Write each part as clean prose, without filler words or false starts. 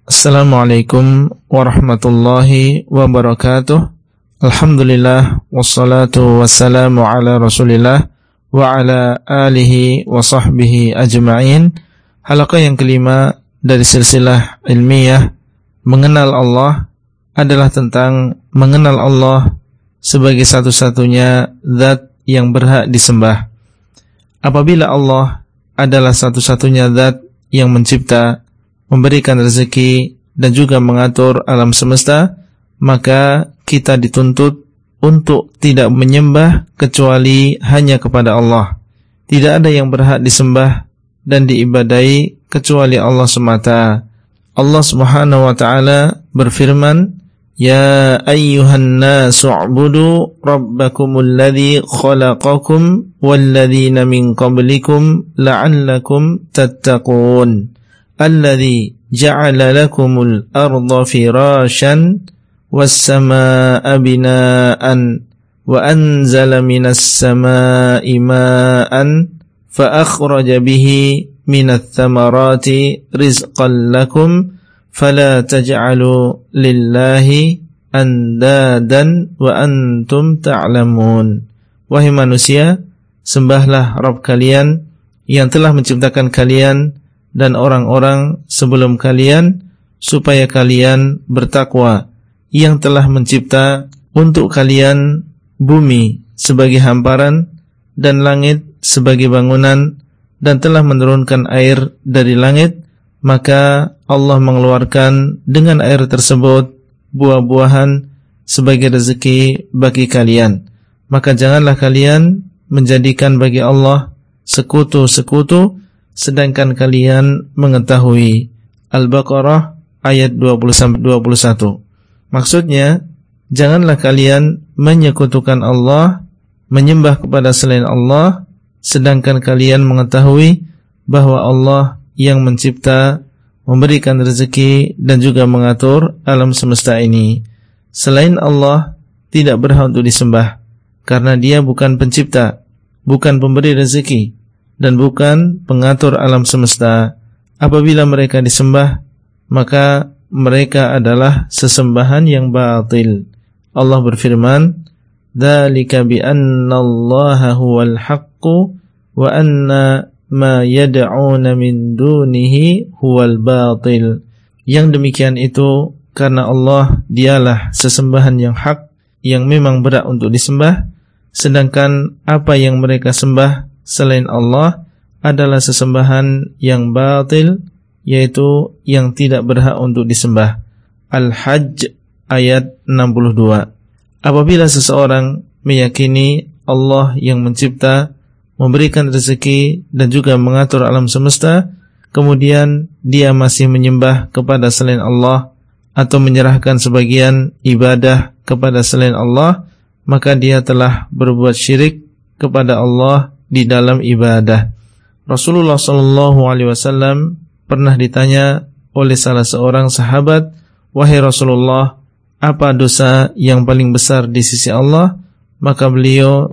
Assalamualaikum warahmatullahi wabarakatuh. Alhamdulillah wassalatu wassalamu ala Rasulillah wa ala alihi wa sahbihi ajma'in. Halaqah yang kelima dari silsilah ilmiah mengenal Allah adalah tentang mengenal Allah sebagai satu-satunya zat yang berhak disembah. Apabila Allah adalah satu-satunya zat yang mencipta, memberikan rezeki dan juga mengatur alam semesta, maka kita dituntut untuk tidak menyembah kecuali hanya kepada Allah. Tidak ada yang berhak disembah dan diibadai kecuali Allah semata. Allah Subhanahu wa taala berfirman, "Ya ayyuhan nasu u'budu rabbakumul ladzi khalaqakum walladzina min qablikum la'allakum tattaqun." Alladzi ja'ala lakumul arda firasyan was-samaa'a binaa'an wa anzala minas samaa'i maa'an fa akhraja bihi minats thamarati rizqan lakum fala taj'alu lillahi andadan wa antum ta'lamun. Wahai manusia, sembahlah Rabb kalian yang telah menciptakan kalian dan orang-orang sebelum kalian, supaya kalian bertakwa, yang telah mencipta untuk kalian bumi sebagai hamparan dan langit sebagai bangunan, dan telah menurunkan air dari langit, maka Allah mengeluarkan dengan air tersebut buah-buahan sebagai rezeki bagi kalian. Maka janganlah kalian menjadikan bagi Allah sekutu-sekutu sedangkan kalian mengetahui. Al-Baqarah ayat 20-21. Maksudnya, janganlah kalian menyekutukan Allah, menyembah kepada selain Allah, sedangkan kalian mengetahui bahwa Allah yang mencipta, memberikan rezeki dan juga mengatur alam semesta ini. Selain Allah tidak berhak untuk disembah, karena Dia bukan pencipta, bukan pemberi rezeki, dan bukan pengatur alam semesta. Apabila mereka disembah, maka mereka adalah sesembahan yang batil. Allah berfirman, "Dzalika bi anna Allaha huwal haqqu wa anna ma yad'una min dunihi huwal batil." Yang demikian itu karena Allah dialah sesembahan yang hak, yang memang berat untuk disembah, sedangkan apa yang mereka sembah selain Allah adalah sesembahan yang batil, yaitu yang tidak berhak untuk disembah. Al-Hajj ayat 62. Apabila seseorang meyakini Allah yang mencipta, memberikan rezeki dan juga mengatur alam semesta, kemudian dia masih menyembah kepada selain Allah atau menyerahkan sebagian ibadah kepada selain Allah, maka dia telah berbuat syirik kepada Allah di dalam ibadah. Rasulullah SAW pernah ditanya oleh salah seorang sahabat, "Wahai Rasulullah, apa dosa yang paling besar di sisi Allah?" Maka beliau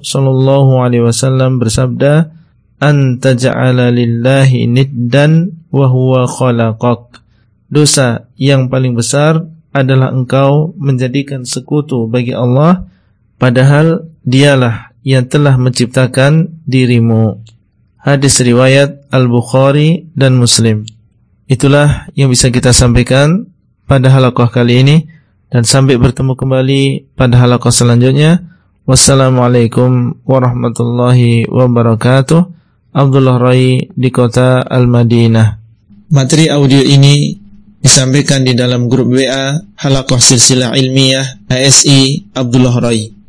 SAW bersabda, "An taj'ala lillahi niddan wa huwa khalaqak." Dosa yang paling besar adalah engkau menjadikan sekutu bagi Allah, padahal Dialah yang telah menciptakan dirimu. Hadis riwayat Al-Bukhari dan Muslim. Itulah yang bisa kita sampaikan pada halaqah kali ini, dan sampai bertemu kembali pada halaqah selanjutnya. Wassalamualaikum warahmatullahi wabarakatuh. Abdullah Rai di kota Al-Madinah. Materi audio ini disampaikan di dalam grup WA Halaqah Silsilah Ilmiah ASI Abdullah Rai.